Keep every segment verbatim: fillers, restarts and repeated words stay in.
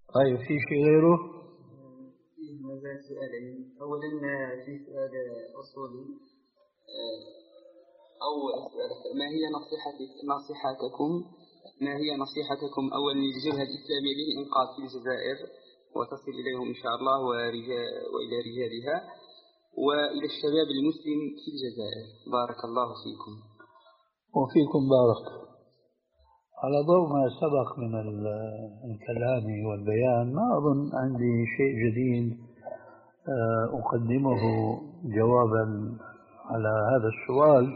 طيب في شيء غيره؟ فيه ما زال سؤالين. أولا في سؤال أصولي، أو ما هي نصيحتكم ما هي نصيحتكم أولا للجبهة الإسلامية للإنقاذ في الجزائر وتصل إليهم إن شاء الله وإلى رجالها، وإلى الشباب المسلم في الجزائر؟ بارك الله فيكم. وفيكم بارك. على ضوء ما سبق من الكلام والبيان، ما أظن عندي شيء جديد أقدمه جوابا على هذا السؤال،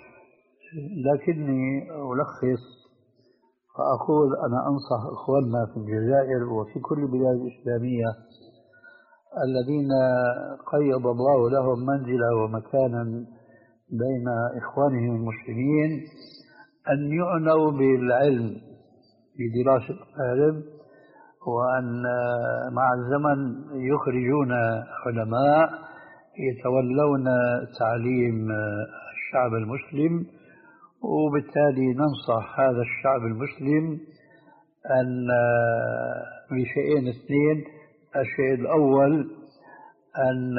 لكني ألخص فأقول أنا أنصح إخواننا في الجزائر وفي كل البلاد الإسلامية الذين قيض الله لهم منزلا ومكانا بين إخوانهم المسلمين أن يعنوا بالعلم، بدراسة العلم، وأن مع الزمن يخرجون علماء يتولون تعليم الشعب المسلم. وبالتالي ننصح هذا الشعب المسلم أن بشيئين اثنين: الشيء الأول أن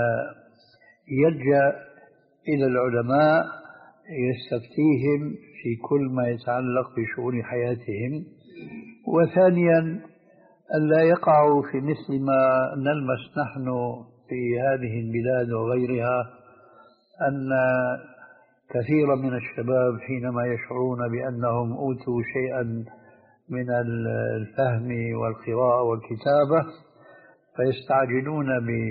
يلجأ إلى العلماء يستفتيهم في كل ما يتعلق بشؤون حياتهم، وثانيا أن لا يقعوا في مثل ما نلمس نحن في هذه البلاد وغيرها، أن كثيرا من الشباب حينما يشعرون بأنهم أوتوا شيئا من الفهم والقراءة والكتابة فيستعجلون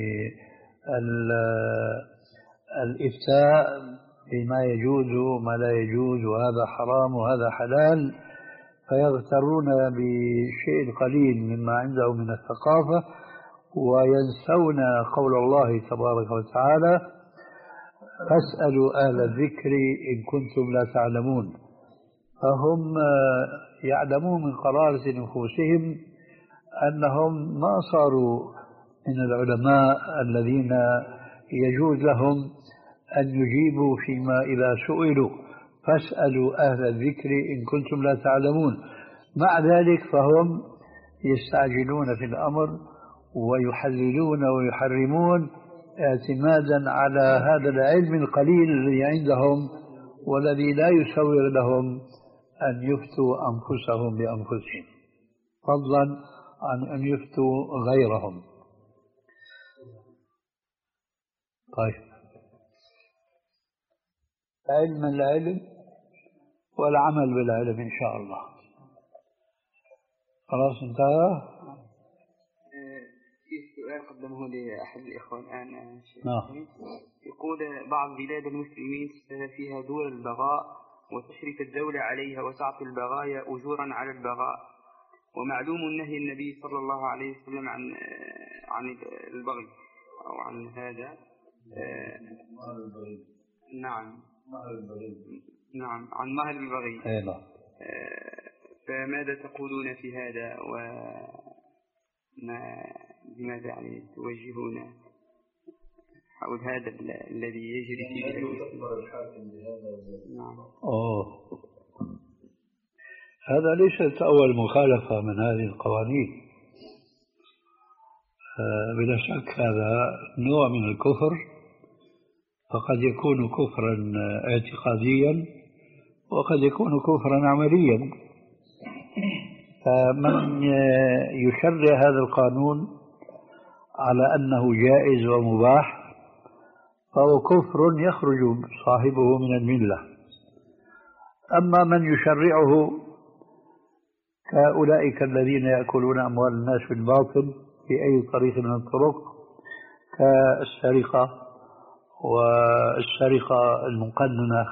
بالإفتاء بما يجوز وما لا يجوز، وهذا حرام وهذا حلال، فيغترون بشيء قليل مما عندهم من الثقافة وينسون قول الله تبارك وتعالى: فاسألوا أهل الذكر إن كنتم لا تعلمون. فهم يعلمون من قرارة نفوسهم أنهم ما صاروا من العلماء الذين يجوز لهم أن يجيبوا فيما إذا سئلوا فاسألوا أهل الذكر إن كنتم لا تعلمون. مع ذلك فهم يستعجلون في الأمر ويحللون ويحرمون اعتمادا على هذا العلم القليل الذي عندهم والذي لا يسوغ لهم أن يفتوا أنفسهم بأنفسهم، فضلا عن أن يفتوا غيرهم. طيب، علم العلم والعمل بالعلم إن شاء الله. خلاص انتهى. في سؤال قدمه لأحد الإخوان الآن. نعم. يقول: بعض بلاد المسلمين فيها دول البغاء وتشرف الدولة عليها وتعطي البغايا أجورا على البغاء، ومعلوم نهي النبي صلى الله عليه وسلم عن عن البغي أو عن هذا. نعم نعم عن مهر البغي. أيضا. فماذا تقولون في هذا وما لماذا يعني توجهون حول هذا الذي يجري في بلاد المسلمين؟ نعم. أوه. هذا ليست أول مخالفة من هذه القوانين. بلا شك هذا نوع من الكفر، فقد يكون كفرا اعتقاديا وقد يكون كفرا عمليا. فمن يشرع هذا القانون على أنه جائز ومباح فهو كفر يخرج صاحبه من الملة. أما من يشرعه كأولئك الذين يأكلون أموال الناس بالباطل بأي طريق من الطرق، كالسرقة والسرقة المقننة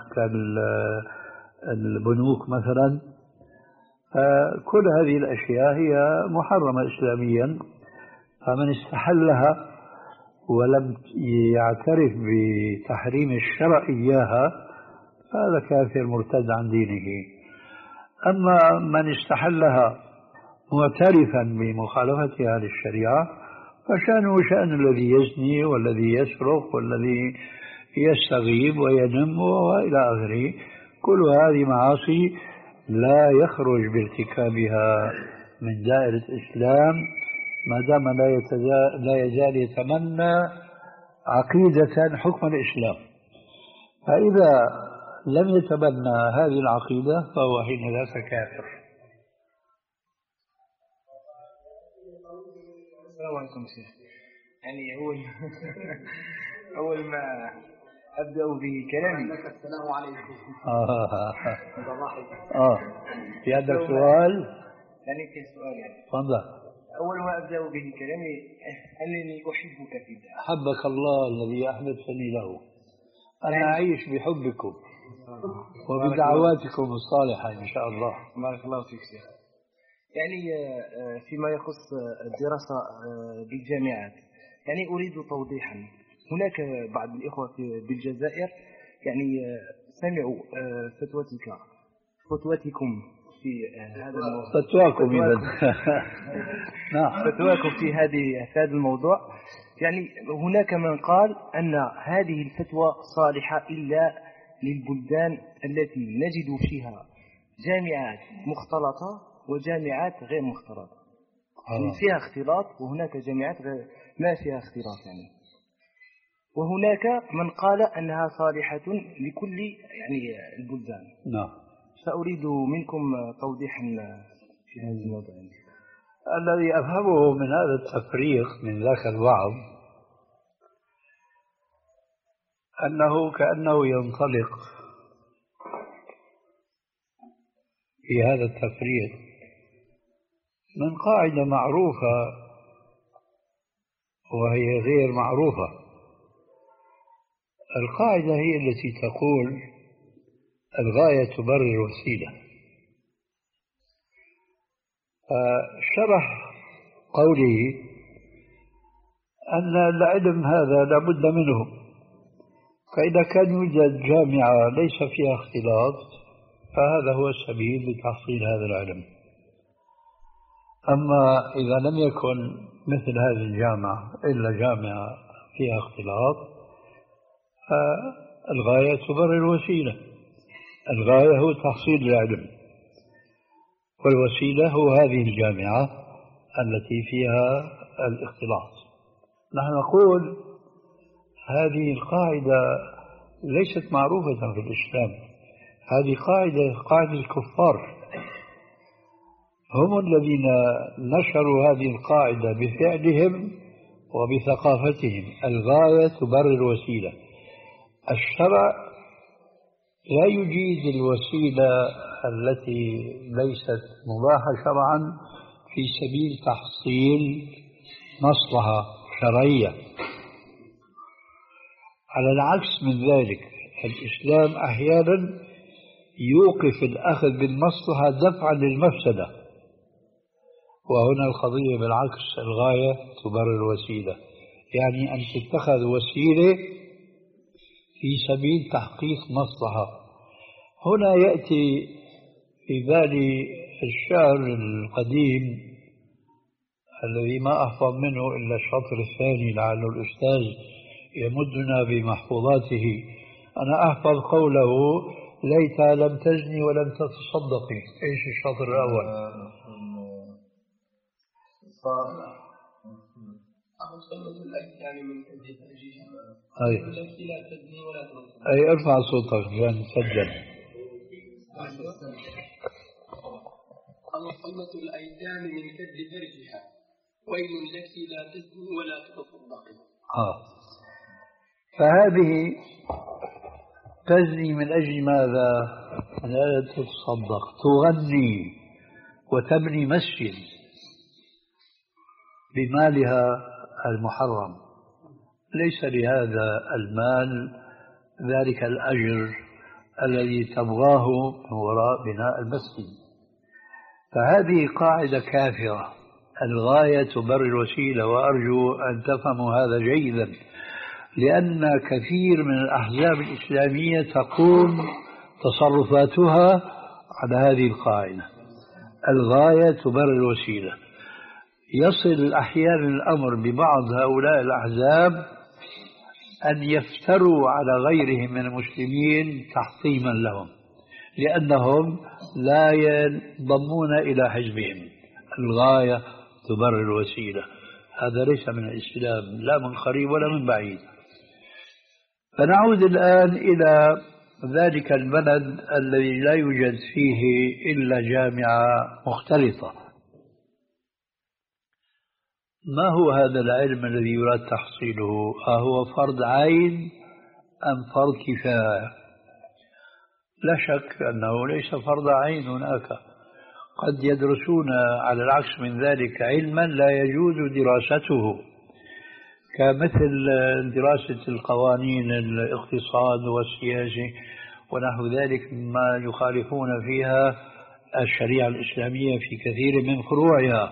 كالبنوك مثلا، كل هذه الأشياء هي محرمة إسلاميا. فمن استحلها ولم يعترف بتحريم الشرع إياها فهذا كافر مرتد عن دينه. أما من استحلها معترفا بمخالفتها للشريعة فشأنه شأن الذي يزني والذي يسرق والذي يستغيب وينم وإلى آخره. كل هذه معاصي لا يخرج بارتكابها من دائرة الإسلام ما دام لا, يتزال لا يزال يتمنى عقيدة حكم الإسلام. فإذا لم يتبنى هذه العقيدة فهو حينئذ كافر. السلام عليكم شيخ. يعني أول أول ما أبدأ بكلامي السلام عليكم. آه آه في هذا السؤال يعني في سؤال يعني تفضل. أول ما أبدأ به كلامي أنني أحبك في الله. حبك الله الذي أحببتني له. أنا أعيش بحبكم وبدعواتكم الصالحة إن شاء الله. بارك الله فيك شيخ. يعني فيما يخص الدراسة بالجامعات يعني أريد توضيحا. هناك بعض الإخوة بالجزائر يعني سمعوا فتوتك فتوتكم في هذا الموضوع. فتواكم إذا نعم فتواكم في هذه في هذا الموضوع. يعني هناك من قال أن هذه الفتوى صالحة إلا للبلدان التي نجد فيها جامعات مختلطة وجامعات غير مختلطة. يعني فيها اختلاط وهناك جامعات غير ما فيها اختلاط يعني. وهناك من قال أنها صالحة لكل يعني البلدان. نعم. سأريد منكم توضيحا في هذا الموضوع. الذي أفهمه من هذا التفريق من ذاك الوعظ أنه كأنه ينطلق في هذا التفريق من قاعدة معروفة وهي غير معروفة. القاعدة هي التي تقول الغاية تبرر الوسيلة. شرح قوله أن العلم هذا لابد منه، فإذا كان يوجد جامعة ليس فيها اختلاط فهذا هو السبيل لتحصيل هذا العلم. أما إذا لم يكن مثل هذه الجامعة إلا جامعة فيها اختلاط فالغاية تبرر الوسيلة. الغاية هو تحصيل العلم والوسيلة هو هذه الجامعة التي فيها الاختلاط. نحن نقول هذه القاعدة ليست معروفة في الإسلام. هذه قاعدة قاعدة الكفار، هم الذين نشروا هذه القاعدة بفعلهم وبثقافتهم. الغاية تبرر الوسيلة. الشرع لا يجيز الوسيلة التي ليست مباحة شرعا في سبيل تحصيل مصلحة شرعية. على العكس من ذلك الإسلام أحيانا يوقف الأخذ بالمصلحة دفعا للمفسدة، وهنا القضية بالعكس، الغاية تبرر الوسيلة، يعني أن تتخذ وسيلة في سبيل تحقيق مصلحة. هنا يأتي في بالي الشعر القديم الذي ما أحفظ منه إلا الشطر الثاني، لعل الأستاذ يمدنا بمحفوظاته. أنا أحفظ قوله ليت لم تزني ولم تتصدقي. إيش الشطر الأول؟ أي أي ارفع صوتك عشان تسجل. صلة الأيتام من كد فرجها ويل لك لا تزني ولا تتصدقي. آه. فهذه تزني من أجل ماذا؟ لا تتصدق. تغني وتبني مسجد بمالها المحرم، ليس لهذا المال ذلك الأجر الذي تبغاه من وراء بناء المسجد. فهذه قاعدة كافرة. الغاية تبرر الوسيلة، وأرجو أن تفهموا هذا جيدا، لأن كثير من الأحزاب الإسلامية تقوم تصرفاتها على هذه القاعدة، الغاية تبرر الوسيلة. يصل أحيانا الأمر ببعض هؤلاء الأحزاب أن يفتروا على غيرهم من المسلمين تحطيما لهم، لأنهم لا ينضمون إلى حزبهم. الغاية تبرر الوسيلة. هذا ليس من الإسلام لا من قريب ولا من بعيد. فنعود الآن إلى ذلك البلد الذي لا يوجد فيه إلا جامعة مختلطة. ما هو هذا العلم الذي يراد تحصيله؟ أهو فرض عين أم فرض كفاية؟ لا شك أنه ليس فرض عين. هناك قد يدرسون على العكس من ذلك علما لا يجوز دراسته، كمثل دراسة القوانين الاقتصاد والسياسي ونحو ذلك مما يخالفون فيها الشريعة الإسلامية في كثير من فروعها.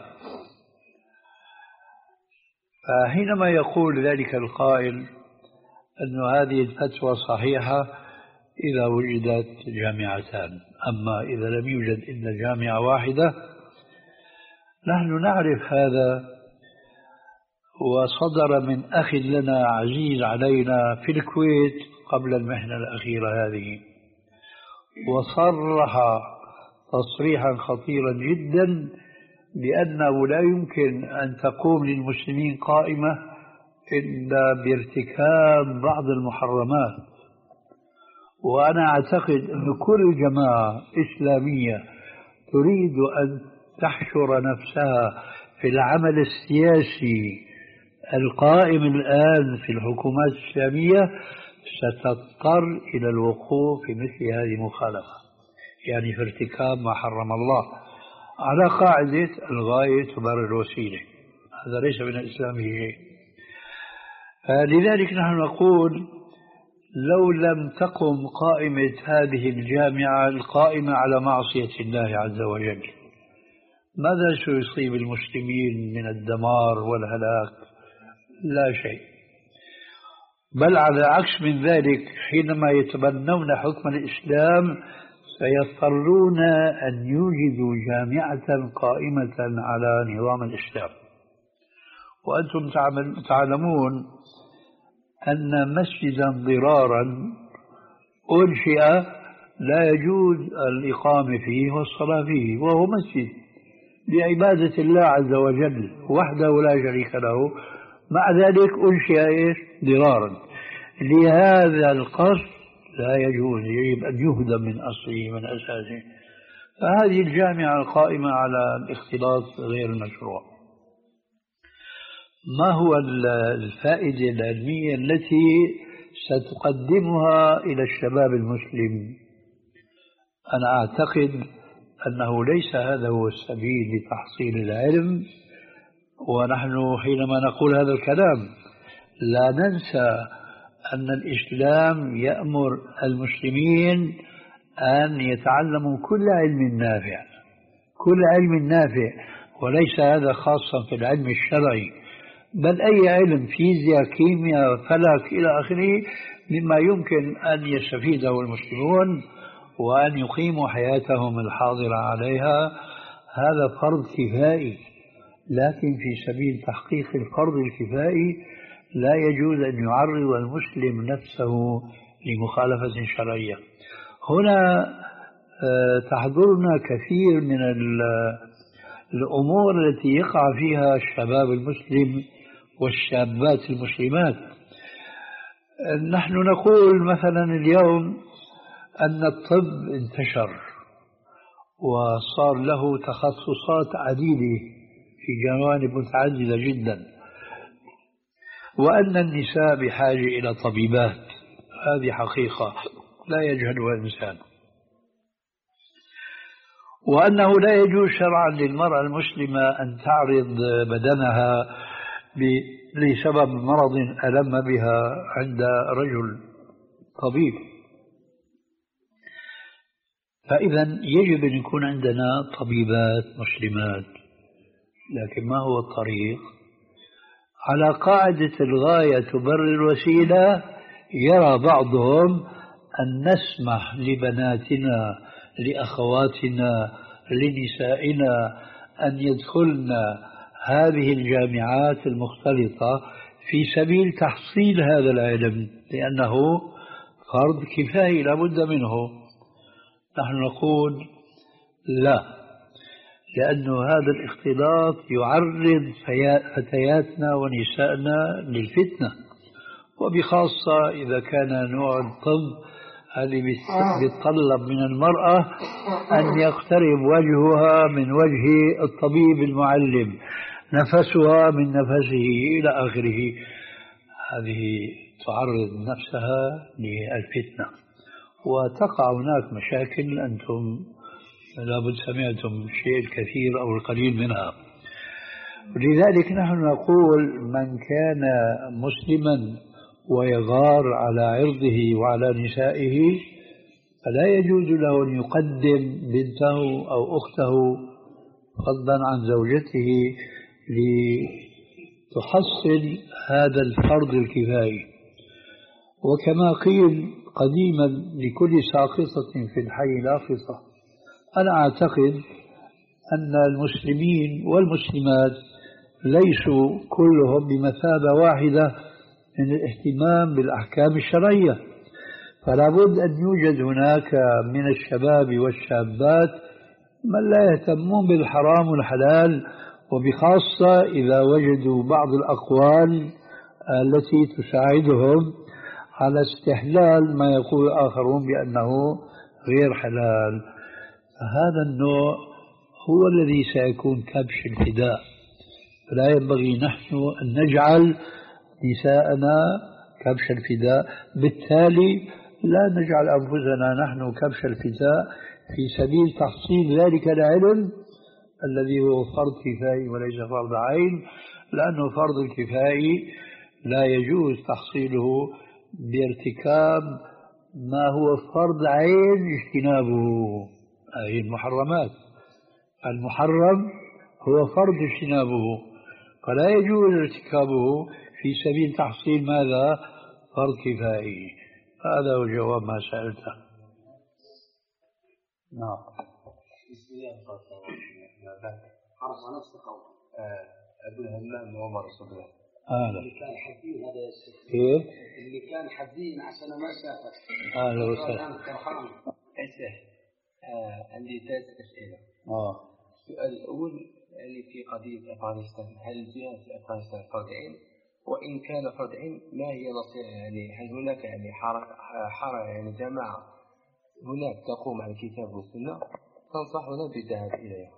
فحينما يقول ذلك القائل أن هذه الفتوى صحيحة إذا وجدت جامعتان، أما إذا لم يوجد إلا جامعة واحدة، نحن نعرف هذا، وصدر من أخ لنا عزيز علينا في الكويت قبل المحنة الأخيرة هذه، وصرح تصريحا خطيرا جدا بأنه لا يمكن أن تقوم للمسلمين قائمة إلا بارتكاب بعض المحرمات. وأنا أعتقد أن كل جماعة إسلامية تريد أن تحشر نفسها في العمل السياسي القائم الآن في الحكومات الإسلامية ستضطر إلى الوقوف في مثل هذه المخالفة، يعني في ارتكاب ما حرم الله على قاعدة الغاية تبرر الوسيلة. هذا ليس من الإسلام شيء. لذلك نحن نقول لو لم تقم قائمة هذه الجامعة القائمة على معصية الله عز وجل، ماذا سيصيب المسلمين من الدمار والهلاك؟ لا شيء. بل على عكس من ذلك، حينما يتبنون حكم الإسلام سيضطرون أن يوجدوا جامعة قائمة على نظام الإسلام. وأنتم تعلمون أن مسجدا ضرارا أنشئ لا يجوز الإقامة فيه والصلاة فيه، وهو مسجد لعبادة الله عز وجل وحده لا شريك له، مع ذلك أنشئ إيش؟ ضرارا. لهذا القصد لا يجوز، يجب أن يهدم من أصله من أساسه. فهذه الجامعة القائمة على الاختلاط غير المشروع. ما هو الفائدة العلمية التي ستقدمها إلى الشباب المسلم؟ أنا أعتقد أنه ليس هذا هو السبيل لتحصيل العلم. ونحن حينما نقول هذا الكلام لا ننسى أن الإسلام يأمر المسلمين أن يتعلموا كل علم نافع، كل علم نافع، وليس هذا خاصا في العلم الشرعي، بل أي علم، فيزياء، كيمياء، فلك إلى آخره، مما يمكن أن يستفيده المسلمون وأن يقيموا حياتهم الحاضرة عليها. هذا فرض كفائي، لكن في سبيل تحقيق الفرض الكفائي لا يجوز أن يعرض المسلم نفسه لمخالفة شرعية. هنا تحضرنا كثير من الأمور التي يقع فيها الشباب المسلم والشابات المسلمات. نحن نقول مثلا اليوم أن الطب انتشر وصار له تخصصات عديدة في جوانب متعددة جدا، وأن النساء بحاجة إلى طبيبات، هذه حقيقة لا يجهلها إنسان، وأنه لا يجوز شرعا للمرأة المسلمة أن تعرض بدنها لسبب مرض ألم بها عند رجل طبيب. فإذا يجب أن يكون عندنا طبيبات مسلمات، لكن ما هو الطريق؟ على قاعدة الغاية تبرر الوسيلة، يرى بعضهم أن نسمح لبناتنا، لأخواتنا، لنسائنا أن يدخلن هذه الجامعات المختلطة في سبيل تحصيل هذا العلم، لأنه فرض كفاية لا بد منه. نحن نقول لا، لأن هذا الاختلاط يعرض فتياتنا ونسائنا للفتنة، وبخاصة إذا كان نوع الطب اللي بيتطلب من المرأة أن يقترب وجهها من وجه الطبيب المعلم، نفسها من نفسه إلى آخره. هذه تعرض نفسها للفتنة وتقع هناك مشاكل أنتم لابد سمعتم الشيء الكثير أو القليل منها. لذلك نحن نقول من كان مسلما ويغار على عرضه وعلى نسائه فلا يجوز له أن يقدم بنته أو أخته فضلا عن زوجته لتحصل هذا الفرض الكفائي. وكما قيل قديما لكل ساقطة في الحي لاقطة، أنا أعتقد أن المسلمين والمسلمات ليسوا كلهم بمثابة واحدة من الاهتمام بالأحكام الشرعية، فلا بد أن يوجد هناك من الشباب والشابات من لا يهتمون بالحرام والحلال، وبخاصة إذا وجدوا بعض الأقوال التي تساعدهم على استحلال ما يقول آخرون بأنه غير حلال. فهذا النوع هو الذي سيكون كبش الفداء، فلا ينبغي نحن أن نجعل نساءنا كبش الفداء، بالتالي لا نجعل أنفسنا نحن كبش الفداء في سبيل تحصيل ذلك العلم الذي هو فرض كفائي وليس فرض عين، لأنه فرض الكفائي لا يجوز تحصيله بارتكاب ما هو فرض عين اجتنابه، هذه المحرمات. المحرم هو فرض اجتنابه، فلا يجوز ارتكابه في سبيل تحصيل ماذا؟ فرض كفائي. هذا هو جواب ما سألته. نعم. بسم الله الرحمن الرحيم. حرص على نفس القول. أبو الهمام عمر رسول الله. أهلا. اللي كان حزين هذا يا شيخ. كيف؟ اللي كان حزين عشان ما شافك. أهلا وسهلا. أسئلة. عندي ثلاث أسئلة. آه. السؤال الأول يعني في قضية أفغانستان، هل الجهاد في أفغانستان فرض عين؟ وإن كان فرض عين ما هي نصيحة؟ يعني هل هناك يعني حركة حركة يعني جماعة هناك تقوم على الكتاب والسنة تنصحنا بالذهاب إليها؟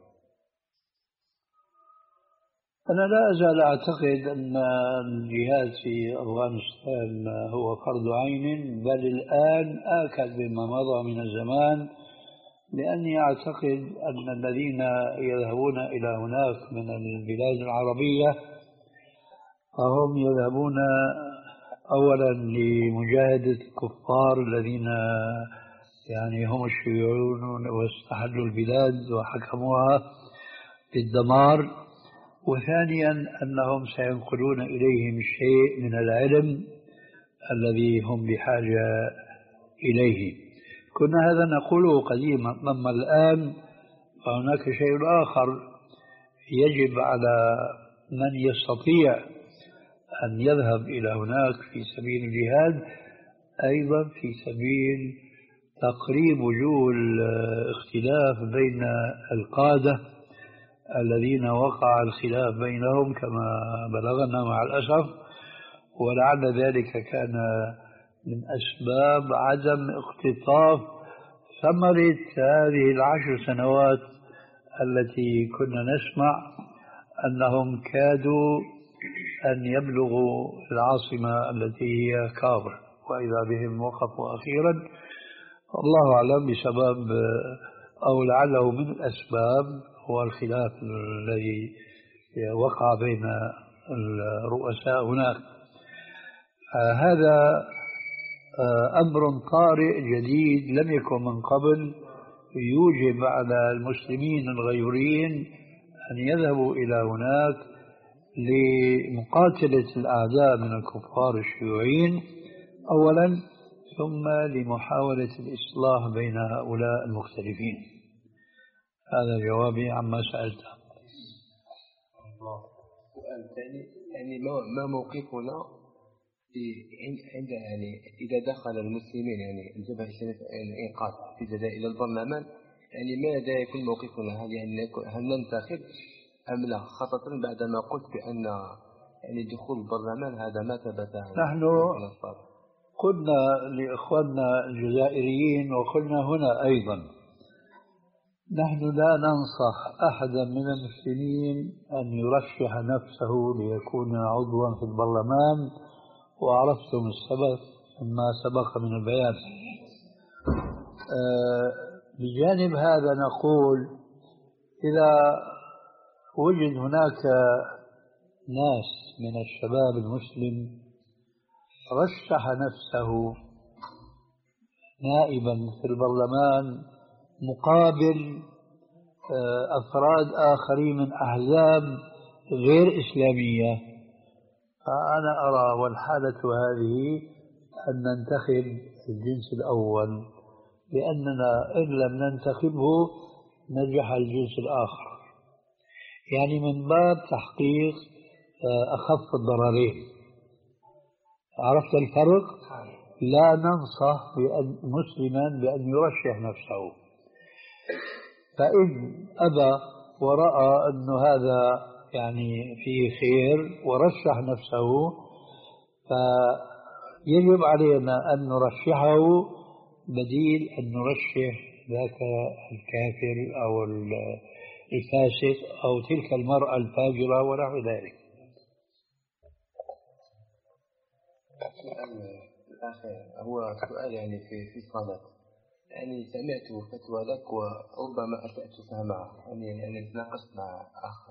أنا لا أزال أعتقد أن الجهاد في أفغانستان هو فرض عين، بل الآن آكد بما مضى من الزمان، لأني أعتقد أن الذين يذهبون إلى هناك من البلاد العربية فهم يذهبون أولا لمجاهدة الكفار الذين يعني هم الشيوعيون واستحلوا البلاد وحكموها بالدمار، وثانيا أنهم سينقلون إليهم شيء من العلم الذي هم بحاجة إليه. كنا هذا نقوله قديما، أما الآن فهناك شيء آخر يجب على من يستطيع أن يذهب إلى هناك في سبيل الجهاد أيضا في سبيل تقريب وجوه الاختلاف بين القادة الذين وقع الخلاف بينهم كما بلغنا مع الأسف، ولعل ذلك كان من أسباب عدم اقتطاف ثمرة هذه العشر سنوات التي كنا نسمع أنهم كادوا أن يبلغوا العاصمة التي هي كابل، وإذا بهم وقفوا أخيرا، الله أعلم بسبب أو لعله من الأسباب هو الخلاف الذي وقع بين الرؤساء هناك. هذا أمر طارئ جديد لم يكن من قبل، يوجب على المسلمين الغيورين أن يذهبوا إلى هناك لمقاتلة الأعداء من الكفار الشيوعيين أولا، ثم لمحاولة الإصلاح بين هؤلاء المختلفين. هذا جوابي عما سألته. السؤال الثاني يعني ما موقفنا عند يعني إذا دخل المسلمين يعني الجبهة الإسلامية الإنقاذ في الجزائر إلى البرلمان يعني ماذا يكون موقفنا؟ هل يعني هل ننتخب أم لا؟ خاصة بعدما قلت بأن يعني دخول البرلمان هذا ما ثبت. نحن قلنا لإخواننا الجزائريين وقلنا هنا أيضا نحن لا ننصح أحدا من المسلمين أن يرشح نفسه ليكون عضوا في البرلمان، وعرفتم السبب ما سبق من البيان. أه بجانب هذا نقول إذا وجد هناك ناس من الشباب المسلم رشح نفسه نائبا في البرلمان مقابل أفراد آخرين من أحزاب غير إسلامية، فأنا أرى والحالة هذه أن ننتخب الجنس الأول، لأننا إن لم ننتخبه نجح الجنس الآخر، يعني من باب تحقيق أخف الضررين. عرفت الفرق؟ لا ننصح بأن مسلما بأن يرشح نفسه، فإن أبى ورأى أن هذا يعني فيه خير ورشح نفسه فيجب علينا أن نرشحه بديل أن نرشح ذاك الكافر أو الفاسق أو تلك المرأة الفاجرة ونحو ذلك. الآخر هو سؤال يعني في في الصلاة، يعني سمعت فتوى لك وربما أسأت فهمها، يعني يعني تناقشت مع أخ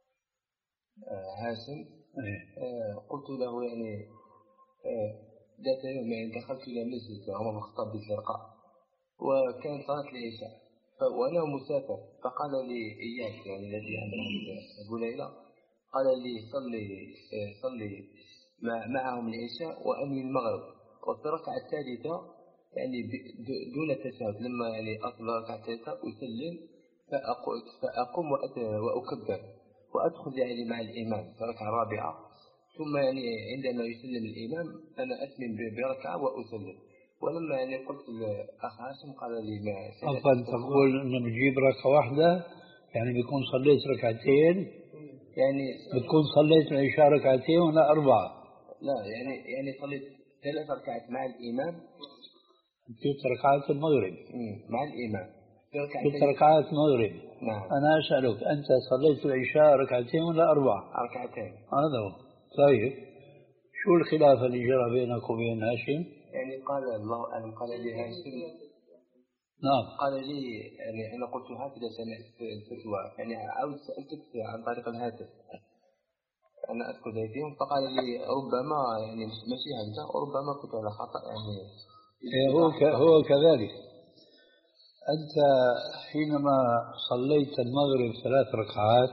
هاشم، قلت له يعني ذات يوم يعني دخلت إلى مسجد عمر بن الخطاب بالزرقاء وكان صلاة العشاء وأنا مسافر، فقال لي إياك يعني الذي عند أبو ليلى قال لي صلي صلي معهم العشاء وأنوي المغرب، وفي الركعة الثالثة يعني دون التشهد لما يعني أصل الركعة الثالثة أسلم فأقوم وأكبر وأدخل يعني مع الإمام في الركعة الرابعة، ثم يعني عندما يسلم الإمام أنا أتمم بركعة وأسلم. ولما يعني قلت لأخ هاشم قال لي ما أفضل تقول إنه بجيب ركعة واحدة، يعني بيكون صليت ركعتين، يعني بتكون صليت العشاء ركعتين ولا أربعة؟ لا يعني يعني صليت ثلاث ركعات مع الإمام، ست ركعات المغرب مع الإمام ست ركعات مغرب. نعم. أنا أسألك أنت صليت العشاء ركعتين ولا أربعة؟ ركعتين. هذا هو. طيب شو الخلاف اللي جرى بينك وبين هاشم؟ يعني قال الله أعلم قال لي هاشم نعم قال لي يعني أنا قلت هكذا سمعت الفتوى يعني عاود سألتك عن طريق الهاتف أنا أذكر ذلك يوم، فقال لي ربما يعني ماشي هكذا وربما كنت على خطأ يعني هو ك... هو كذلك. أنت حينما صليت المغرب ثلاث ركعات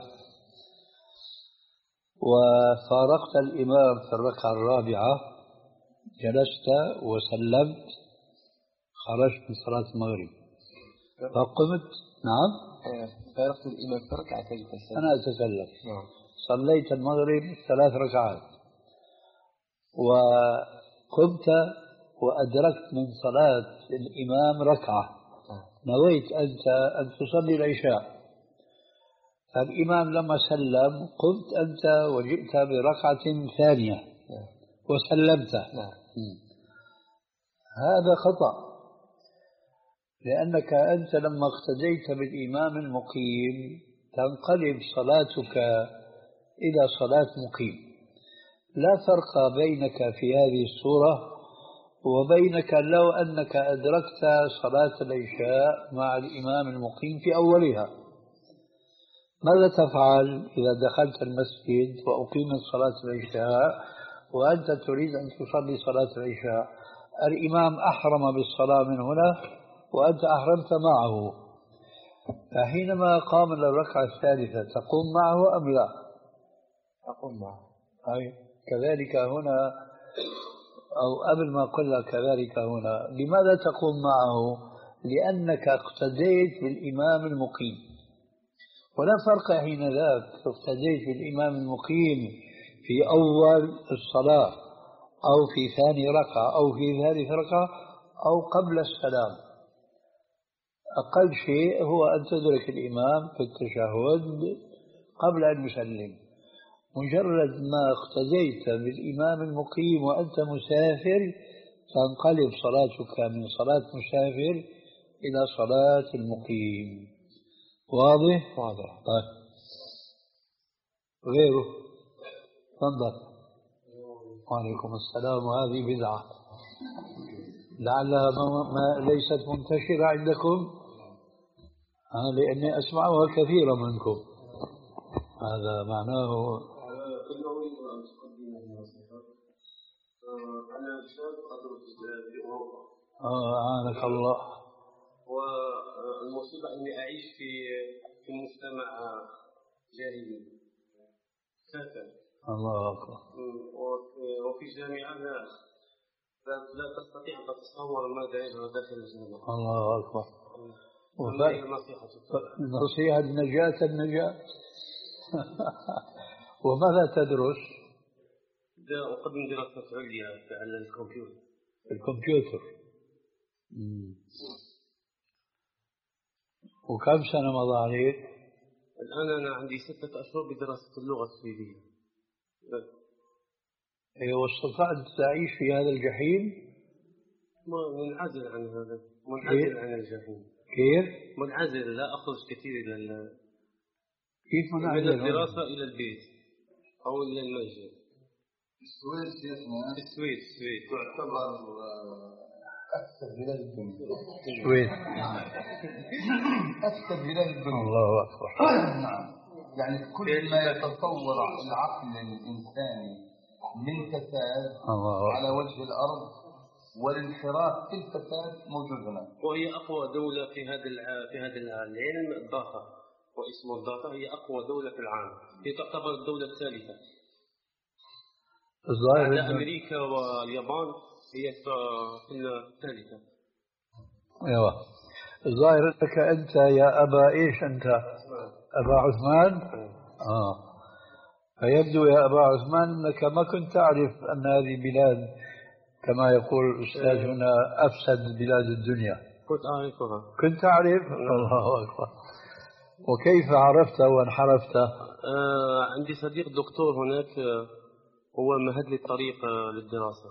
وفارقت الإمام في الركعة الرابعة جلست وسلمت خرجت من صلاة المغرب فقمت. نعم فارقت الإمام في الركعة الثالثة. أنا أتكلم. نعم. صليت المغرب ثلاث ركعات وقمت وأدركت من صلاة الإمام ركعة، نويت أنت أن تصلي العشاء، فالإمام لما سلم قمت أنت وجئت بركعة ثانية وسلمت. هذا خطأ، لأنك أنت لما اقتديت بالإمام المقيم تنقلب صلاتك إلى صلاة مقيم. لا فرق بينك في هذه الصورة وبينك لو أنك أدركت صلاة العشاء مع الإمام المقيم في أولها. ماذا تفعل إذا دخلت المسجد وأقيمت صلاة العشاء وأنت تريد أن تصلي صلاة العشاء؟ الإمام أحرم بالصلاة من هنا وأنت أحرمت معه، فحينما قام للركعة الثالثة تقوم معه أم لا؟ أقوم معه. أي كذلك هنا، أو قبل ما قلنا كذلك هنا. لماذا تقوم معه؟ لأنك اقتديت بالإمام المقيم، ولا فرق حين ذاك اقتديت بالإمام المقيم في أول الصلاة أو في ثاني ركعة أو في ثالث ركعة أو قبل السلام. أقل شيء هو أن تدرك الإمام في التشهد قبل أن يسلم. مجرد ما اقتديت بالإمام المقيم وأنت مسافر تنقلب صلاتك من صلاة مسافر إلى صلاة المقيم. واضح؟ واضح. طيب غيره تفضل. وعليكم السلام. وهذه بدعة لعلها ما ما ليست منتشرة عندكم، أنا لأني أسمعها كثيرا منكم. هذا معناه أنا شاب أدرس في أوروبا. آه أعانك الله. والمصيبة أني أعيش في في مجتمع جاهلي سافر. الله أكبر. وفي جامعة لا لا تستطيع أن تتصور ماذا يجري داخل الجامعة. الله أكبر. وما هي نصيحتك؟ نصيحة النجاة النجاة. وماذا تدرس؟ أقدم دراسات عليا على الكمبيوتر. الكمبيوتر. مم. وكم سنة مضى عليك؟ الآن أنا عندي ستة أشهر بدراسة اللغة السويدية. إيه واستطعت تعيش في هذا الجحيم؟ منعزل عن هذا، منعزل عن الجحيم. كيف؟ منعزل، لا أخرج كثير إلى ال... كيف منعزل؟ من الدراسة إلى البيت أو إلى المسجد. السويد شيخنا السويد السويد تعتبر أكثر بلاد الدنيا. السويد أكثر بلاد الدنيا. الله أكبر. نعم. يعني كل ما يتصور العقل الإنساني من فساد على وجه الأرض والانحراف في الفساد موجود هنا. وهي أقوى دولة في هذا في هذا العلم الداتا، واسم الداتا هي أقوى دولة في العالم. هي تعتبر الدولة الثالثة بعد أمريكا واليابان، هي الثالثة. أيوة. الظاهر أنك أنت يا أبا إيش أنت؟ أبا عثمان؟ آه. فيبدو يا أبا عثمان أنك ما كنت تعرف أن هذه بلاد كما يقول الأستاذ هنا أفسد بلاد الدنيا. كنت أعرفها. كنت تعرف؟ الله أكبر. وكيف عرفت وانحرفت؟ آه عندي صديق دكتور هناك، آه هو مهد لي الطريق آه للدراسة.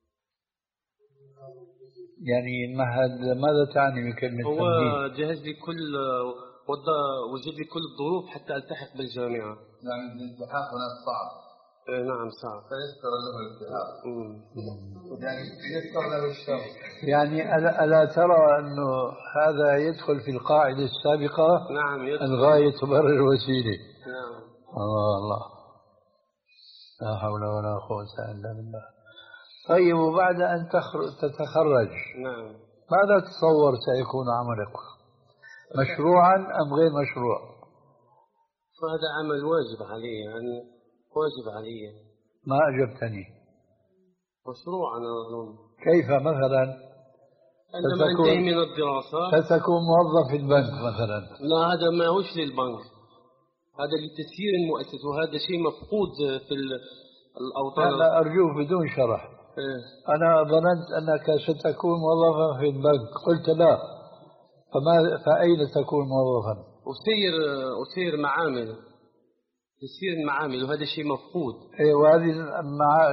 يعني مهد، ماذا تعني بكلمة هو تمهيد؟ جهز لي كل آه وجد لي كل الظروف حتى ألتحق بالجامعة. يعني الالتحاق هناك صعب. آه نعم صعب. فيسر له الالتحاق. يعني يسر له الشر. يعني ألا, ألا ترى أنه هذا يدخل في القاعدة السابقة؟ نعم يدخل. الغاية تبرر الوسيلة. نعم. الله الله، لا حول ولا قوة إلا بالله. طيب وبعد أن تتخرج نعم ماذا تتصور سيكون عملك؟ مشروعا أم غير مشروع؟ فهذا عمل واجب علي، يعني واجب علي. ما أجبتني. مشروع أنا أظن. كيف مثلا؟ عندما انتهي من الدراسة ستكون موظف في البنك مثلا. لا هذا ما هوش للبنك، هذا لتسيير المؤسسة، وهذا شيء مفقود في الأوطان. لا, لا أرجوك بدون شرح. إيه؟ أنا ظننت أنك ستكون موظفا في البنك، قلت لا، فما فأين تكون موظفا؟ أسير أسير معامل، تسيير المعامل، وهذا شيء مفقود. إيه وهذه المع...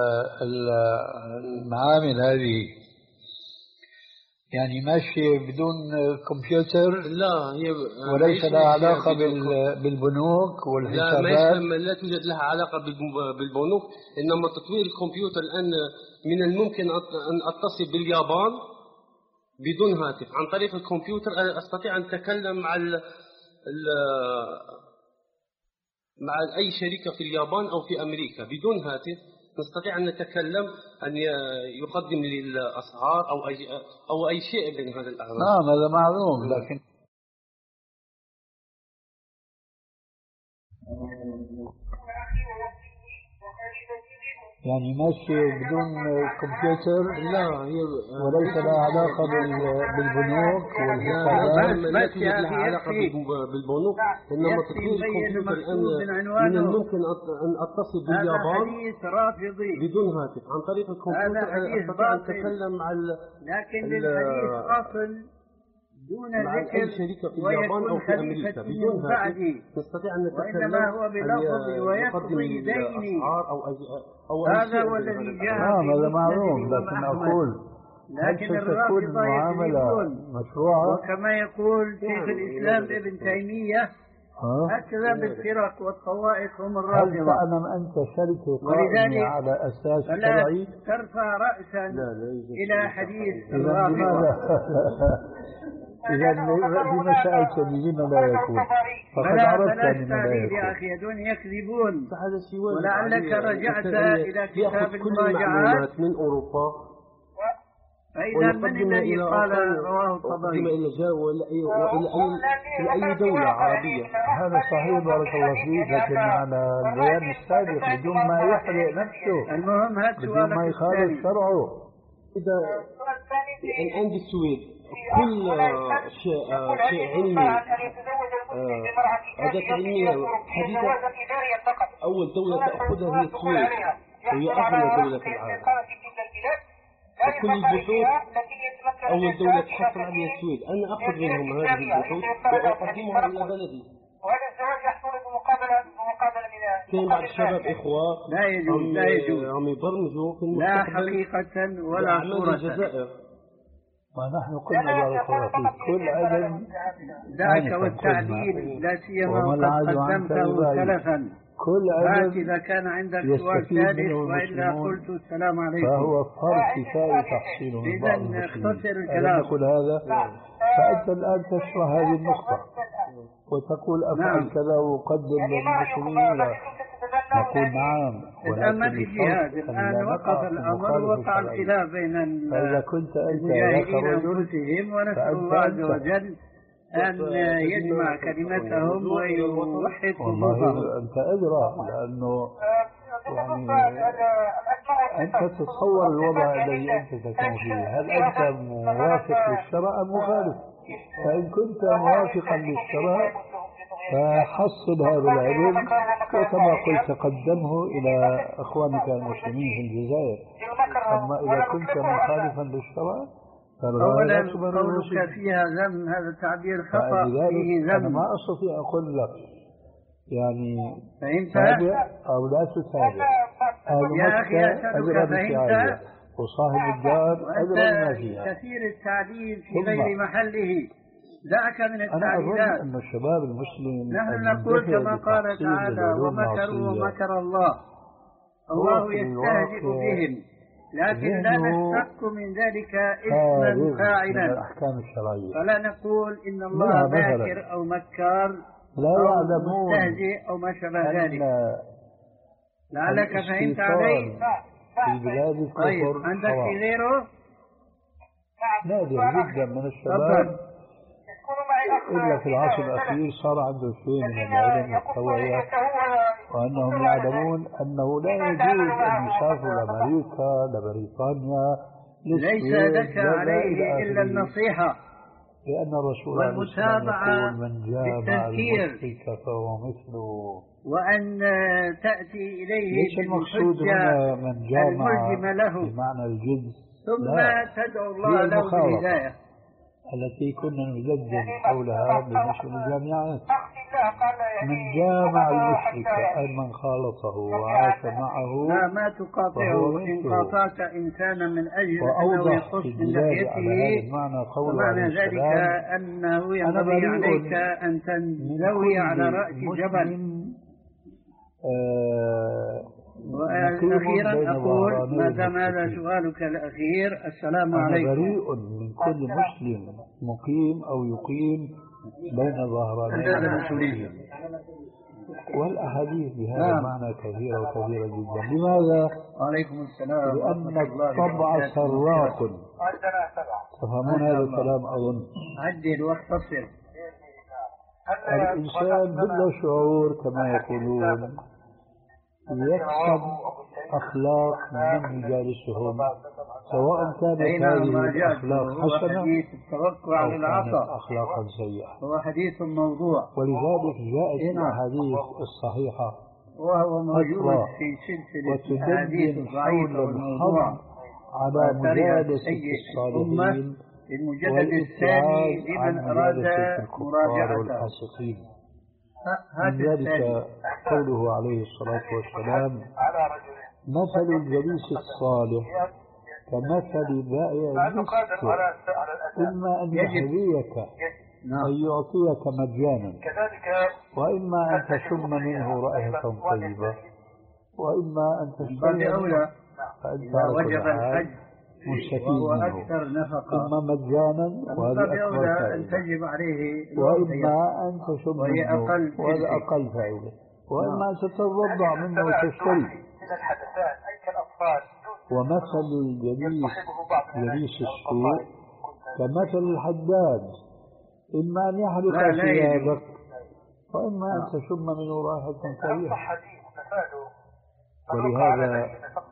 المعامل هذه يعني ماشية بدون كمبيوتر؟ لا هي وليس لها علاقة بالبنوك والحسابات؟ لا لا توجد لها علاقة بالبنوك، إنما تطوير الكمبيوتر الآن من الممكن أن أتصل باليابان بدون هاتف، عن طريق الكمبيوتر أستطيع أن أتكلم مع ال مع أي شركة في اليابان أو في أمريكا بدون هاتف، نستطيع أن نتكلم، أن يقدم لي الأسعار أو أي أو أي شيء من هذا الأمر. نعم هذا معلوم، لكن يعني ماشي بدون كمبيوتر؟ لا هي وليس لها علاقة بالبنوك والحسابات؟ لا توجد لها علاقة بالبنوك، إنما تطوير الكمبيوتر الآن من الممكن أن أتصل باليابان بدون هاتف، عن طريق الكمبيوتر أستطيع أن أتكلم مع لكن الحديث أصل دون مع ذكر أي شركة في اليابان أو في أمريكا بدون بعدي نستطيع أن نتكلم وإنما هو بلفظ ويقضي ديني. أو أو هذا هو الذي جاء نعم هذا معلوم، لكن أقول لكن هل ستكون المعاملة مشروعة؟ وكما يقول شيخ الإسلام ابن تيمية هكذا بالفرق والطوائف هم الرافضة. هل تعلم أنت شركة قائمة على أساس شرعي؟ ترفع رأسا إلى حديث إذا لماذا؟ إذا بما سألتني لما لا يكون؟ فقد عرفت لما لا يكون. يا أخي دون يكذبون. ولعلك رجعت إلى كتاب المراجعات من أوروبا، فإذا من الذي قال رواه الطبري إلى جاء وإلى أي وإلى أي دولة عربية؟ هذا صحيح بارك الله فيك، لكن على البيان السابق بدون ما يحرق نفسه، المهم هذا بدون ما يخالف شرعه. إذا الآن بالسويد كل شيء شيء علمي أداة علمية حديثة أول دولة تأخذها هي السويد، وهي أغنى دولة في العالم. كل البحوث أول دولة تحصل عليها السويد، أنا أخذ منهم هذه البحوث وأقدمها إلى بلدي. وهذا الزواج يحصل بمقابلة بمقابلة من كان بعض الشباب إخوة لا يجوز لا يجوز عم يبرمجوا في لا حقيقة ولا صورة. الجزائر. ونحن قلنا بارك الله فيك كل علم ذاك والتعديل لا سيما وقد قدمته سلفا. كل علم إذا كان عندك سؤال ثالث وإلا قلت السلام عليكم، فهو فرض كفاية تحصيله من بعض المسلمين. اختصر الكلام. نقول هذا، فأنت الآن تشرح هذه النقطة وتقول أفعل كذا وقدم للمسلمين، نقول نعم، الآن ما في جهاد، الآن وقف الأمر ووقع الخلاف بين فإذا كنت أنت المجاهدين أنفسهم، ونسأل الله عز وجل أن يجمع كلمتهم ويوحد والله صفوفهم. أنت أدرى، لأنه يعني أنت تتصور الوضع الذي أنت تكون فيه، هل أنت موافق للشرع أم مخالف؟ فإن كنت موافقا للشرع فحصل هذا العلم، وكما قلت قدمه إلى أخوانك المسلمين في الجزائر. أما إذا كنت مخالفا للشرع أولا قولك فيها ذم، هذا التعبير خطأ فيه ذم. أنا ما أستطيع أقول لك يعني فهمت تابع أو لا تتابع. يا أخي أسألك فهمت؟ وصاحب الدار أدرى ما فيها. كثير التعديل في غير محله، دعك من التعديلات. أنا أظن أن الشباب المسلم نحن نقول كما قال تعالى ومكروا ومكر الله، الله يستهزئ بهم، لكن لا نشتق من ذلك اسما فاعلا من الأحكام الشرعية، فلا نقول إن الله ماكر أو مكار لا أو مستهزئ أو ما شابه ذلك. لعلك فهمت علي. في بلاد الكفر طيب عندك في غيره؟ نادر جدا من الشباب إلا في العصر الأخير صار عنده شيء من العلم والتوعية، وأنهم يعلمون أنه لا يجوز أن يسافروا لأمريكا لبريطانيا. ليس لك عليه إلا النصيحة، لأن الرسول والمتابعة يقول من جاء مع المشرك فهو مثله، وأن تأتي إليه ليس المقصود هنا من جامع له بمعنى الجنس، ثم تدعو الله له بالهداية التي كنا نجدد حولها بنشر الجامعات. من جامع المشرك أي من خالطه وعاش معه لا ما تقاطعه، إن قاطعت إنسانا من أجل أنه يخص من لحيته فمعنى ذلك أنه ينبغي عليك أن تنزوي على رأس جبل. آه وأخيرا أقول ما دام هذا سؤالك الأخير، السلام عليكم. أنا بريء من كل مسلم مقيم أو يقيم بين ظهراني المسلمين، والأحاديث بهذا المعنى كثيرة وكثيرة جدا. لماذا؟ عليكم السلام. لأن الطبع سراق. تفهمون هذا الكلام أظن. عدل واختصر. الإنسان بلا شعور كما يقولون يكسب أخلاق من يجالسهم، سواء كانت هذه الأخلاق حسنة أو كانت أخلاقا سيئة. هو حديث موضوع، ولذلك جاءت الأحاديث الصحيحة وهو موجود في سلسلة الأحاديث الضعيفة والموضوع على مجالسة الصالحين المجلد الثاني لمن أراد مراجعته. والفاسقين. من ذلك قوله عليه الصلاة والسلام: مثل الجليس الصالح كمثل بائع المسك، إما أن يهديك أن يعطيك مجانا، وإما أن تشم منه رائحة طيبة، وإما أن تشتري منه فأنت وجب الحج مستفيد وأكثر نفقة، إما مجانا وهذا أكبر أن تجب عليه، وإما أن تشم منه وهذا أقل فائدة، وإما أن تتوضع منه وتشتري. ومثل الجليس جليس السوء كمثل الحداد، إما أن يحرق ثيابك وإما أن تشم منه رائحة كريهة. ولهذا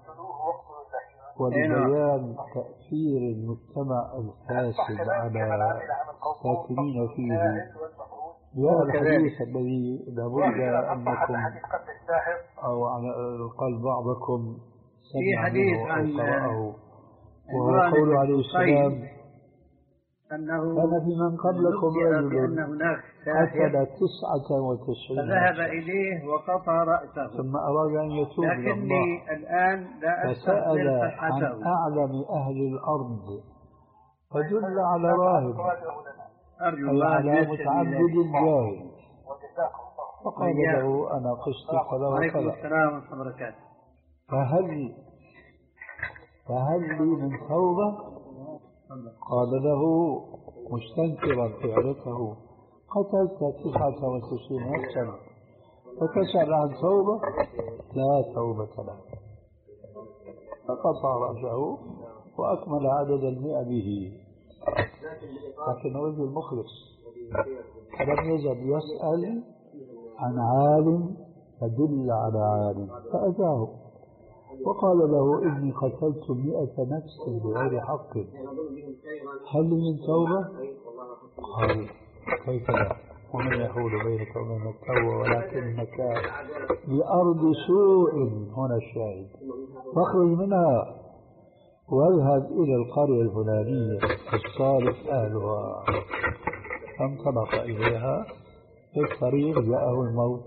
ولبيان تأثير المجتمع الفاسد على الساكنين فيه جاء الحديث الذي لابد أنكم أو على الأقل بعضكم في حديث عن قرأه، وهو قول عليه السلام: أنه كان في من قبلكم رجل قتل تسعة وتسعين فذهب إليه وقطع رأسه، ثم أراد أن يتوب إلى الله، لكني الآن لا فسأل أستحضر عن صحته، أعلم أهل الأرض فدل على راهب أي على متعبد جاهل، فقال له: أنا قست كذا وكذا. السلام ورحمة الله وبركاته. فهل فهل لي من توبة؟ قال له مستنكرا فعلته: قتلت تسعة وتسعين نفسا فتسأل عن توبة؟ لا توبة له. فقطع رأسه وأكمل عدد المئة به. لكن رجل مخلص فلم يزل يسأل عن عالم فدل على عالم فأتاه وقال له: إني قتلت مئة نفس بغير حق، هل من توبة؟ قال: كيف لا، ومن يحول بينك وبين التوبة ولكنك بأرض سوء، هنا الشاهد، فاخرج منها واذهب إلى القرية الفلانية الصالح أهلها. فانطلق إليها، في الطريق جاءه الموت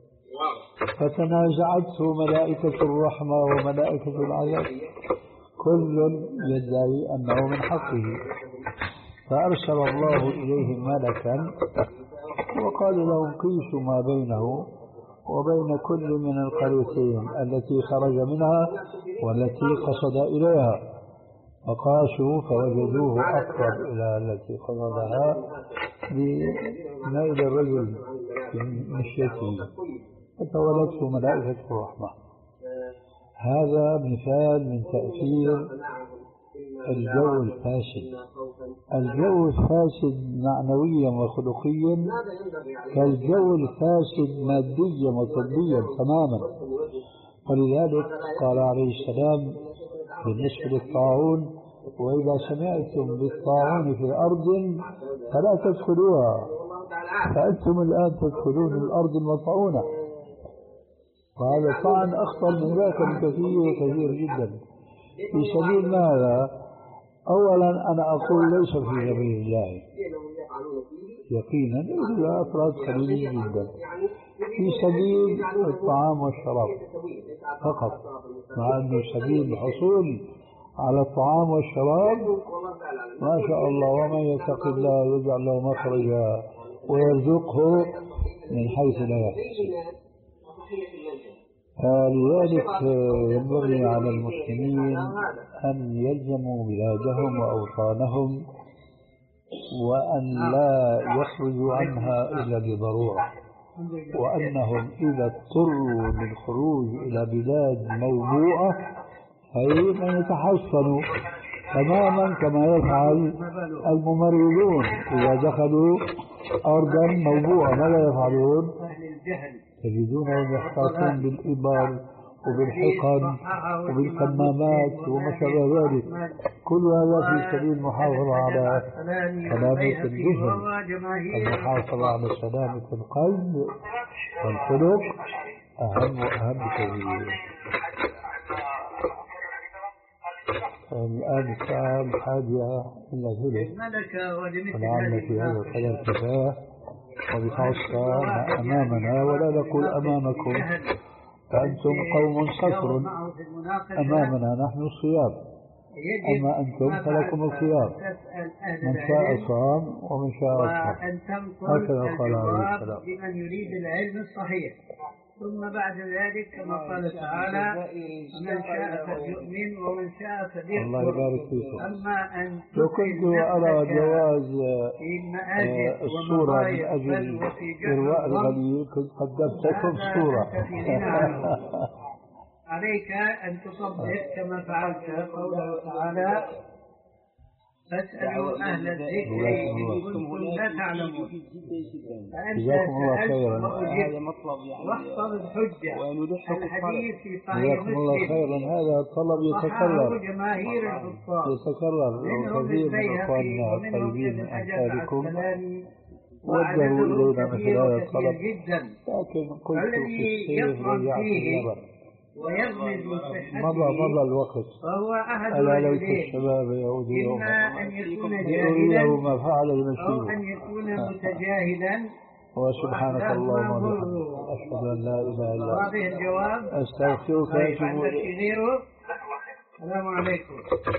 فتنازعته ملائكة الرحمة وملائكة العذاب، كل يدعي أنه من حقه، فأرسل الله إليه ملكا وقال لهم: قيسوا ما بينه وبين كل من القريتين التي خرج منها والتي قصد إليها، فقاسوا فوجدوه أقرب إلى التي قصدها بميل الرجل في مشيته، فتولته ملائكة الرحمة. هذا مثال من تأثير الجو الفاسد. الجو الفاسد معنويا وخلقيا كالجو الفاسد ماديا وطبيا تماما. ولذلك قال عليه السلام بالنسبة للطاعون: وإذا سمعتم بالطاعون في أرض فلا تدخلوها، فأنتم الآن تدخلون الأرض المطعونة. وهذا طعن أخطر من ذاك بكثير وكثير جدا. في سبيل ماذا؟ أولا أنا أقول ليس في سبيل الله يقينا إلا أفراد قليلين جدا، في سبيل الطعام والشراب فقط، مع أنه سبيل الحصول على الطعام والشراب ما شاء الله، ومن يتق الله يجعل له مخرجا ويرزقه من حيث لا يحتسب. لذلك ينبغي على المسلمين أن يلزموا بلادهم وأوطانهم وأن لا يخرجوا عنها إلا بضرورة، وأنهم إذا اضطروا للخروج إلى بلاد موبوءة فإن يتحصنوا تماما كما يفعل الممرضون إذا دخلوا أرضا موبوءة. ماذا يفعلون؟ تجدونهم يحتاطون بالإبر وبالحقن وبالكمامات وما شابه ذلك، كل هذا في سبيل المحافظة على سلامة الجسم. المحافظة على سلامة القلب والخلق أهم وأهم كثير. الآن الآن الساعة الحادية إلا ثلث، ولعل في هذا القدر كفاية، وبخاصة ما أمامنا ولا نقول أمامكم، فأنتم قوم صفر، أمامنا نحن الصيام، أما أنتم فلكم الخيار، من شاء صام ومن شاء أفطر، هكذا قال عليه السلام. لمن يريد العلم الصحيح. ثم بعد ذلك كما قال تعالى من شاء فليؤمن ومن شاء فليكفر. الله يبارك فيكم. أما أن لو كنت أرى جواز الصورة من أجل إرواء الغليل كنت قدمتكم صورة. عليك أن تصدق كما فعلت قوله تعالى فاسألوا أهل الذكر إن كنتم لا تعلمون. فأنت سألت وأجبت واحفظ الحجة. الحديث في صحيح مسلم هذا طلب يتكرر جماهير الحفاظ يتكرر كثير من إخواننا الطيبين من أمثالكم وجهوا إلينا مثل هذا الطلب، لكن قلت في السيف رجعت النظر ويغمز صحته مضى مضى الوقت، فهو أحد ألا ليت الشباب يعود يوما إما أن يكون جاهلا ما فعل أو المسيح أن يكون متجاهلا. وسبحانك اللهم وبحمدك أشهد أن لا إله إلا أنت واضح الجواب. أستغفرك طيب عندك غيره؟ السلام عليكم.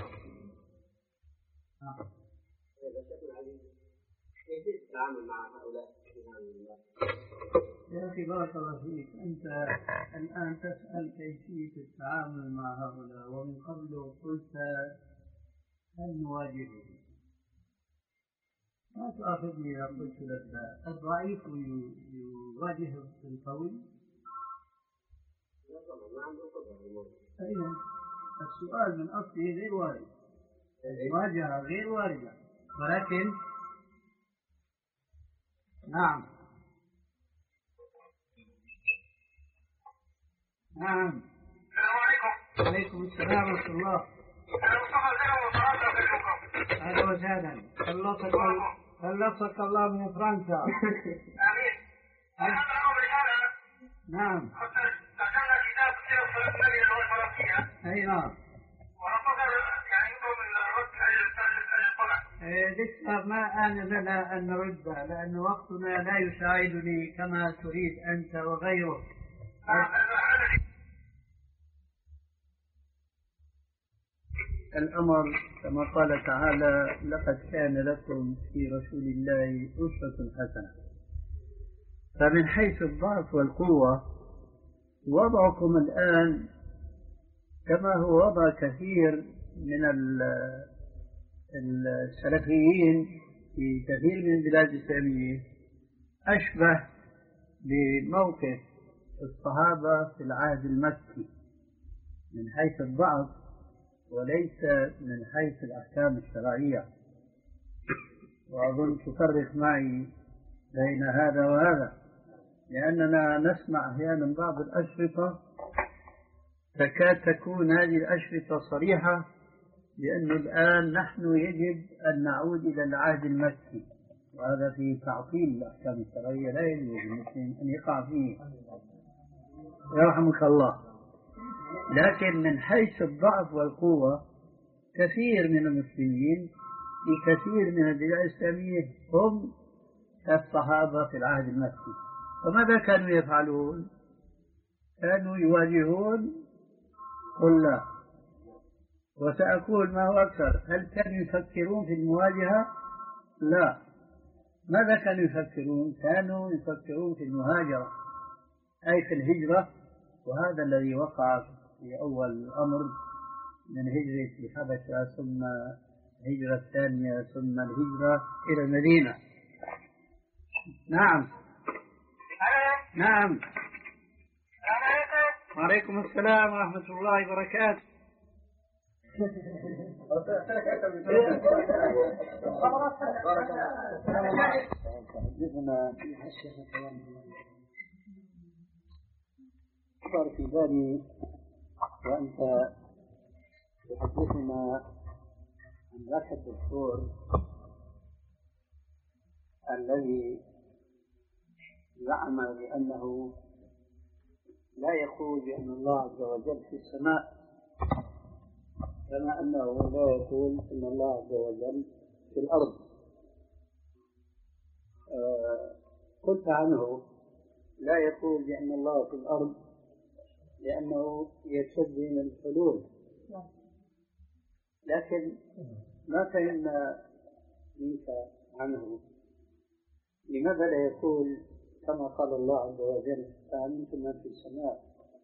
كيف التعامل مع هؤلاء؟ يا أخي بارك الله فيك، أنت الآن تسأل كيفية التعامل مع هؤلاء، ومن قبل قلت هل نواجههم؟ ما تؤاخذني إذا قلت لك لا. الضعيف يواجه القوي؟ أيضا السؤال من أصله غير وارد، المواجهة غير واردة، ولكن نعم نعم. السلام عليكم. وعليكم السلام ورحمة الله. أنا مصطفى زين من فرنسا أكلمكم. أهلا وسهلا. خلصك خلصك الله من فرنسا. آمين. أنا لكم رسالة. نعم. ذكرنا كتاب سيرة النبي اللغة الفرنسية. أي نعم. وننتظر يعني منكم الرد على الطلب. لسه ما آن لنا أن نرد، لأن وقتنا لا يساعدني كما تريد أنت وغيرك. الأمر كما قال تعالى لقد كان لكم في رسول الله أسوة حسنة. فمن حيث الضعف والقوة وضعكم الآن كما هو وضع كثير من السلفيين في كثير من البلاد الإسلامية، أشبه بموقف الصحابة في العهد المكي من حيث الضعف وليس من حيث الأحكام الشرعية. وأظن تفرق معي بين هذا وهذا، لأننا نسمع أحيانا بعض الأشرطة تكاد تكون هذه الأشرطة صريحة بأنه الآن نحن يجب أن نعود إلى العهد المكي، وهذا في تعطيل الأحكام الشرعية لا يجوز للمسلم أن يقع فيه يرحمك الله. لكن من حيث الضعف والقوة كثير من المسلمين في كثير من البلاد الإسلامية هم الصحابة في العهد المكي. فماذا كانوا يفعلون؟ كانوا يواجهون؟ قل لا. وسأقول ما هو أكثر، هل كانوا يفكرون في المواجهة؟ لا. ماذا كانوا يفكرون؟ كانوا يفكرون في المهاجرة، أي في الهجرة، وهذا الذي وقع في أول الأمر من هجرة الحبشة ثم الهجرة الثانية ثم الهجرة إلى المدينة. نعم نعم. وعليكم السلام ورحمة الله وبركاته. حدثنا صار في بالي وأنت تحدثنا عن ذاك الدكتور الذي زعم بأنه لا يقول بأن الله عز وجل في السماء، كما أنه لا يقول إن الله عز وجل في الأرض. آه قلت عنه لا يقول بأن الله في الأرض لأنه يشد من الحلول، لكن ما فهمنا منك عنه لماذا لا يقول كما قال الله عز وجل فأمنتم من في السماء،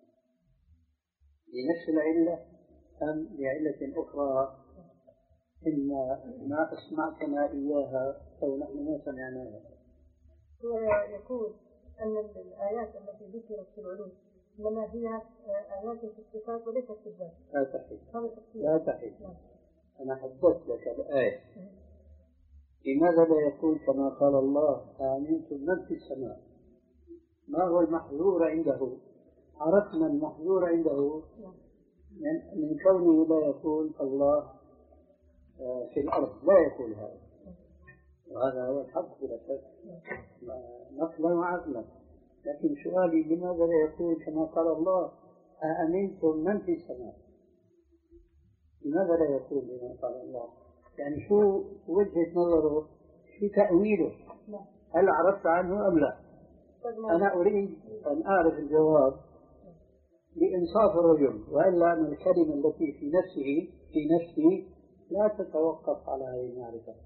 لنفس العلة أم لعلة أخرى إن ما أسمعتنا إياها أو نحن ما سمعناها؟ هو يقول أن الآيات التي ذكرت في العلوم إنما هي آيات في الصفات وليست في الذات. لا تحيد لا تحيد أنا حدثت لك الآية. لماذا لا يقول كما قال الله آمنتم من في السماء؟ ما هو المحظور عنده؟ عرفنا المحظور عنده من, من كونه لا يقول الله في الأرض، لا يقول هذا، وهذا هو الحق بلا شك نقلا وعقلا. لكن سؤالي لماذا لا يقول كما قال الله أأمنتم من في السماء؟ لماذا لا يقول كما قال الله؟ يعني شو وجهة نظره، شو تأويله؟ هل عرفت عنه أم لا؟ أنا أريد أن أعرف الجواب لإنصاف الرجل، وإلا أن الكلمة التي في نفسه في نفسي لا تتوقف على هذه المعرفة.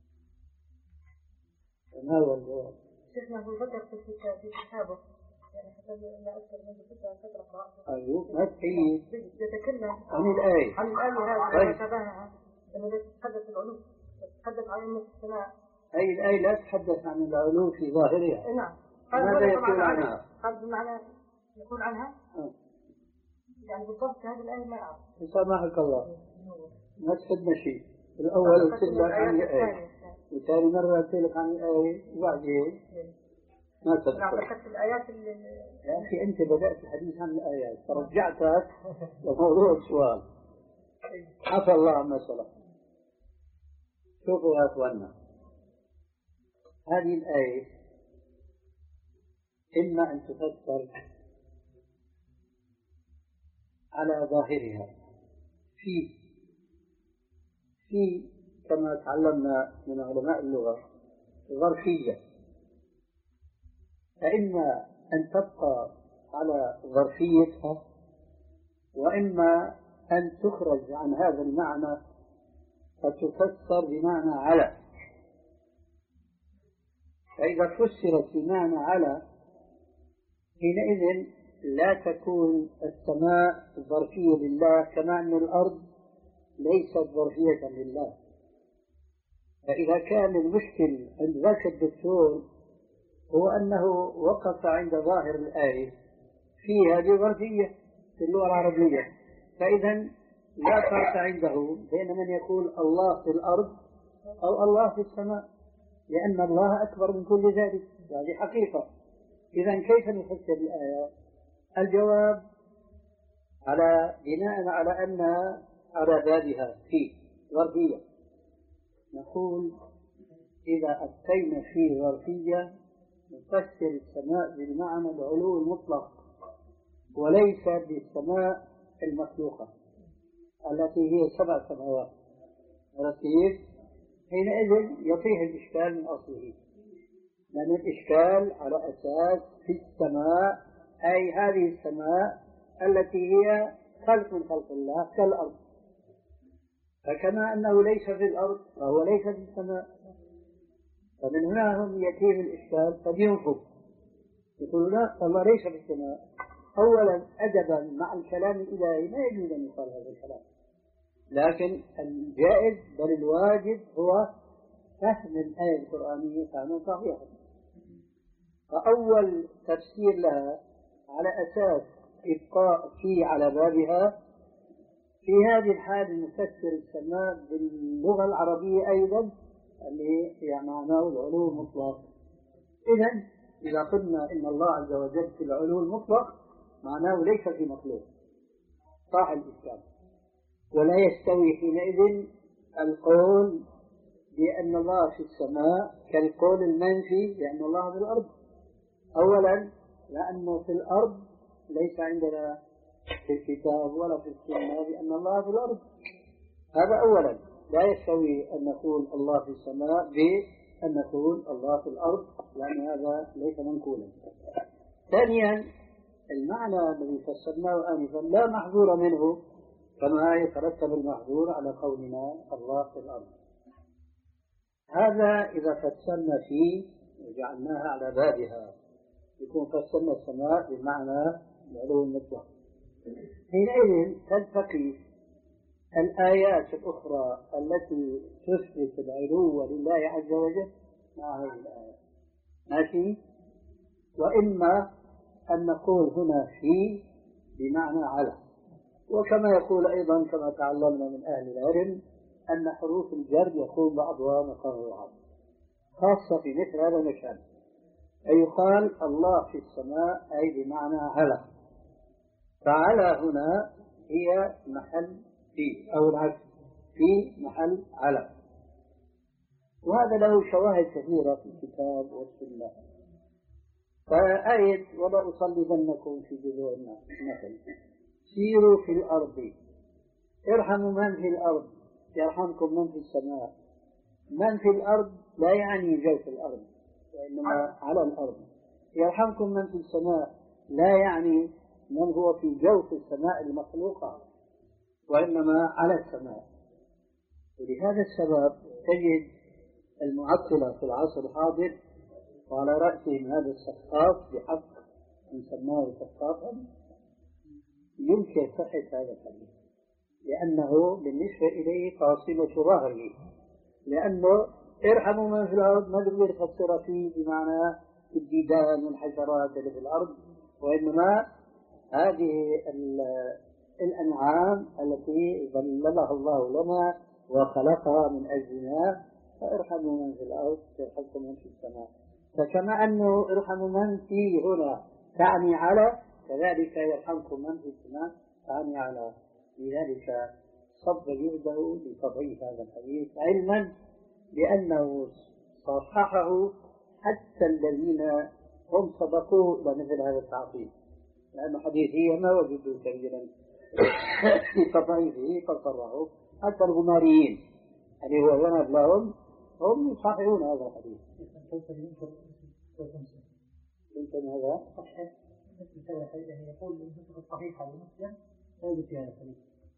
ما هو الجواب؟ شيخنا أبو بكر في كتابه يعني حتى لا أكثر من فترة فترة قراءة. أيوه ما تحيي. يتكلم عن الآية. عن الآية هذه وشبهها لما تتحدث العلوم تتحدث عن علم السماء. أي الآية لا تتحدث عن العلوم في ظاهرها. نعم. ماذا يقول عنها؟ هذا بمعنى يقول عنها؟ أه. يعني بالضبط هذه الآية ما أعرف. سامحك الله. ما تفيدنا شيء. الأول قلت لك عن الآية، وثاني مرة قلت لك عن الآية، وبعدين ما تذكر. الآيات يا أخي أنت بدأت الحديث عن الآيات فرجعتك لموضوع السؤال. عفى الله عما سلف. شوفوا يا أخواننا، هذه الآية إما أن تفسر على ظاهرها في في كما تعلمنا من علماء اللغة ظرفية، فإما أن تبقى على ظرفيتها، وإما أن تخرج عن هذا المعنى فتفسر بمعنى على. فإذا فسرت بمعنى على حينئذ لا تكون السماء ظرفية لله كما أن الأرض ليست ظرفية لله. فإذا كان المشكل عند ذاك الدكتور هو أنه وقف عند ظاهر الآية في هذه ظرفية في اللغة العربية، فإذا لا فرق عنده بين من يقول الله في الأرض أو الله في السماء، لأن الله أكبر من كل ذلك، هذه حقيقة. إذا كيف نفسر الآية؟ الجواب على بناء على أنها على بابها في ظرفية، نقول إذا أتينا في ظرفية نفسر السماء بالمعنى العلو المطلق وليس بالسماء المخلوقة التي هي سبع سماوات. ركيز، حينئذ يطيح الإشكال من أصله، لأن الإشكال على أساس في السماء، أي هذه السماء التي هي خلق من خلق الله كالأرض، فكما أنه ليس في الأرض فهو ليس في السماء. فمن هنا هم يأتيهم الإشكال فبينفوا يقولوا لا الله ليس في السماء. أولا أدبا مع الكلام الإلهي ما يجوز أن يقال هذا الكلام، لكن الجائز بل الواجب هو فهم الآية القرآنية فهما صحيحا. فأول تفسير لها على أساس إبقاء في على بابها، في هذه الحال نفسر السماء باللغة العربية أيضا اللي هي معناه العلو المطلق. إذن إذا قلنا إن الله عز وجل في العلو المطلق معناه ليس في مخلوق، صح الإسلام، ولا يستوي حينئذ القول بأن الله في السماء كالقول المنفي بأن الله في الأرض. أولا لأنه في الأرض ليس عندنا في الكتاب ولا في السنة بأن الله في الأرض، هذا أولا. لا يستوي أن نقول الله في السماء بأن نقول الله في الأرض، لأن هذا ليس منقولا. ثانيا، المعنى الذي فسرناه آنفا لا محظور منه كما يترتب المحظور على قولنا الله في الأرض. هذا إذا فسرنا فيه وجعلناها على بابها يكون فسرنا السماء بمعنى العلو المطلق. حينئذ تلتقي الآيات الأخرى التي تثبت العلو لله عز وجل مع هذه الآية، ماشي؟ وإما أن نقول هنا في بمعنى على. وكما يقول أيضا كما تعلمنا من أهل العلم أن حروف الجر يكون بعضها مقام بعض، خاصة في مثل هذا المكان. أي يقال الله في السماء أي بمعنى على، فعلى هنا هي محل في، أو العكس في محل على. وهذا له شواهد كثيرة في الكتاب والسنة. فآية ولا أصلبنكم في جذوع النخل سيروا في الأرض ارحموا من في الأرض يرحمكم من في السماء. من في الأرض لا يعني جوف الأرض وإنما على الأرض. يرحمكم من في السماء لا يعني من هو في جوف السماء المخلوقة وإنما على السماء. ولهذا السبب تجد المعطلة في العصر الحاضر وعلى رأسهم هذا السقاف بحق أن سماه سقافا ينكر صحة هذا الحديث، لأنه بالنسبة إليه قاصمة ظهره، لأنه ارحموا من في الأرض ما تقدر تفسر فيه بمعنى الديدان والحشرات اللي في الأرض، وإنما هذه الأنعام التي ظللها الله لنا وخلقها من أجلنا، فارحموا من في الأرض يرحمكم من في السماء. فكما أنه ارحموا من في هنا تعني على، كذلك يرحمكم من في السماء تعني على. لذلك صب يده لتضعيف هذا الحديث علما بأنه صححه حتى الذين هم سبقوا إلى مثل هذا التعطيل، لأنه حديثيا ما وجدوا كثيرا في تضعيفه فصرحوا. حتى الغماريين اللي هو ينب لهم هم يصححون هذا الحديث. يمكن هذا صحيح مثل هذا الحديث يقول النسخ الصحيحة لمسلم لا يوجد في هذا الحديث.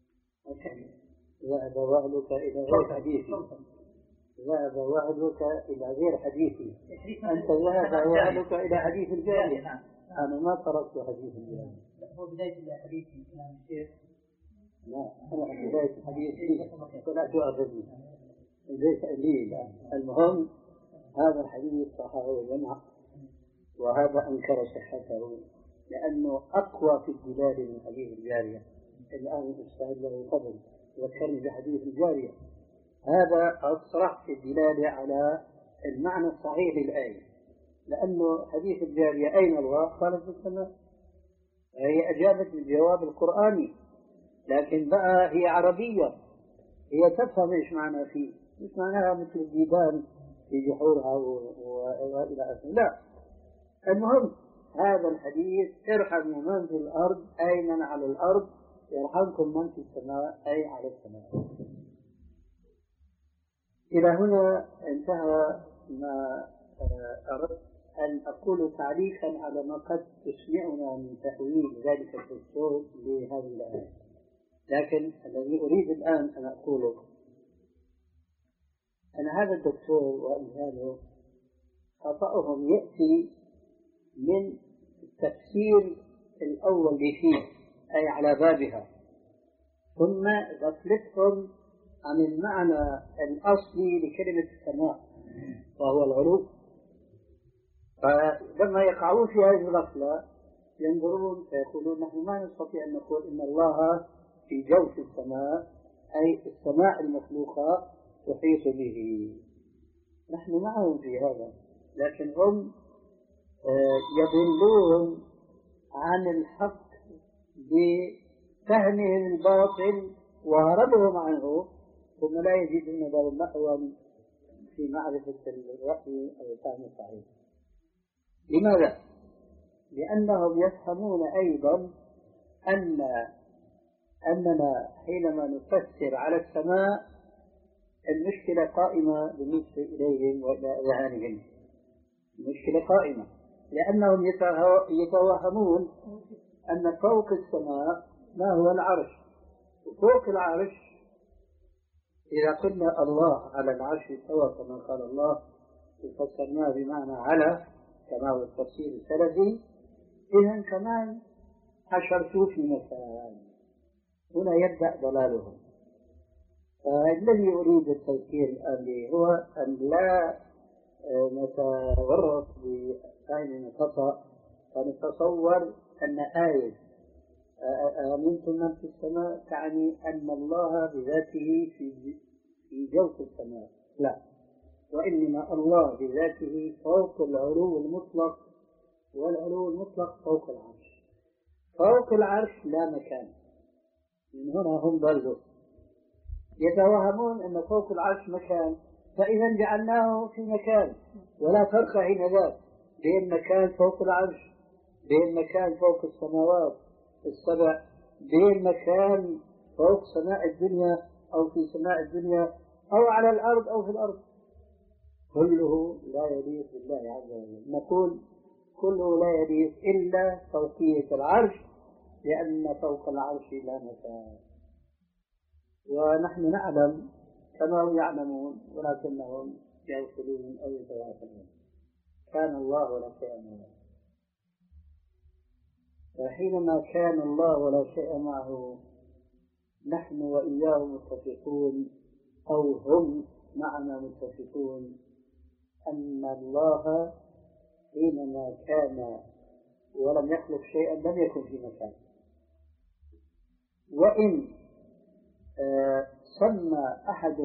ذهب وعدك إلى غير حديثي، ذهب وعدك إلى غير حديثي، أنت ذهب وعدك إلى حديث الجارية. أنا ما تركت حديث الجارية. هو بداية الحديث كلام الشيخ. لا أنا بداية الحديث فلا تؤاخذني ليس لي. لا المهم هذا الحديث صححه جمع، وهذا أنكر صحته لأنه أقوى في الدلالة من حديث الجارية. الآن الأستاذ له فضل ذكرني بحديث الجارية، هذا أصرح في الدلالة على المعنى الصحيح للآية، لأنه حديث الجارية أين الله؟ قالت في السماء. هي أجابت بالجواب القرآني، لكن بقى هي عربية، هي تفهم إيش معنى فيه، مش معناها مثل الديدان في جحورها وإلى آخره. لا، المهم هذا الحديث ارحموا من في الأرض أي من على الأرض يرحمكم من في السماء أي على السماء. إلى هنا انتهى ما أردت أن أقول تعليقا على ما قد تسمعنا من تأويل ذلك الدكتور لهذه الآية. لكن الذي أريد الآن أن أقوله أن هذا الدكتور وأمثاله خطأهم يأتي من التفسير الأول فيه أي على بابها، ثم غفلتهم عن المعنى الأصلي لكلمة السماء وهو العلو. فلما يقعون في هذه الغفلة ينظرون فيقولون نحن ما نستطيع أن نقول إن الله في جوف السماء أي السماء المخلوقة تحيط به. نحن معهم في هذا، لكن هم يضلون عن الحق بفهمهم الباطل وهربهم عنه، ثم لا يجدون له محوا في معرفة الرأي أو الفهم الصحيح. لماذا؟ لأنهم يفهمون أيضا أن أننا حينما نفسر على السماء المشكلة قائمة بالنسبة إليهم وإلى أذهانهم، المشكلة قائمة لأنهم يتوهمون أن فوق السماء ما هو العرش، وفوق العرش إذا قلنا الله على العرش استوى كما قال الله وفسرناه بمعنى على كما هو التفسير السلفي، إذن كمان حشرتوا في مكان، هنا يبدأ ضلالهم. فالذي أريد التذكير الآن به هو أن لا نتورط بفهم خطأ فنتصور أن آية آمنتم من في السماء تعني أن الله بذاته في في جوف السماء، لا، وإنما الله بذاته فوق العلو المطلق، والعلو المطلق فوق العرش. فوق العرش لا مكان، من هنا هم ضلوا يتوهمون أن فوق العرش مكان، فإذا جعلناه في مكان، ولا فرق حينذاك بين مكان فوق العرش، بين مكان فوق السماوات السبع، بين مكان فوق سماء الدنيا أو في سماء الدنيا أو على الأرض أو في الأرض، كله لا يليق بالله عز وجل. نقول كله لا يليق إلا فوقية العرش، لأن فوق العرش لا مكان. ونحن نعلم كما يعلمون ولكنهم يغفلون أو يتغافلون. كان الله ولا شيء معه، فحينما كان الله ولا شيء معه نحن وإياه متفقون، أو هم معنا متفقون، أن الله حينما كان ولم يخلق شيئا لم يكن في مكان. وإن آه سمى أحد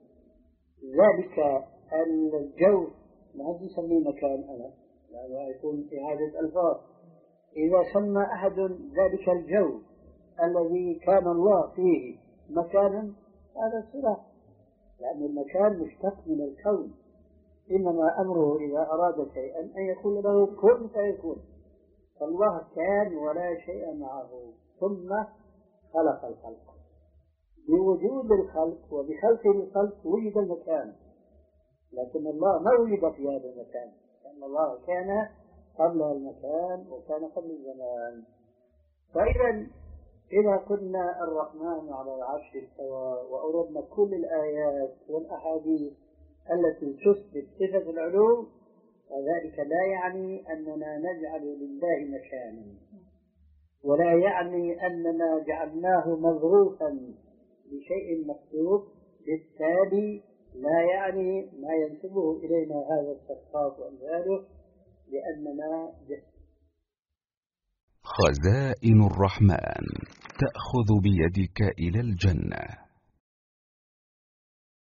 ذلك الجو، ما هذا يسميه مكان، أنا لا يكون إعادة ألفاظ، إذا سمى أحد ذلك الجو الذي كان الله فيه مكانا هذا صلاح، لأن المكان مشتق من الكون، إنما أمره إذا أراد شيئا أن يكون له كن فيكون. فالله كان ولا شيء معه ثم خلق الخلق، بوجود الخلق وبخلق الخلق وجد المكان، لكن الله ما وجد في هذا المكان، لأن الله كان قبل المكان وكان قبل الزمان. فإذا إذا قلنا الرحمن على العرش استوى وأوردنا كل الآيات والأحاديث التي تثبت صفة العلو، فذلك لا يعني أننا نجعل لله مكانا، ولا يعني أننا جعلناه مظروفا بشيء مخلوق، بالتالي لا يعني ما ينسبه إلينا هذا السقاط وأمثاله، لأننا خزائن الرحمن تأخذ بيدك إلى الجنة.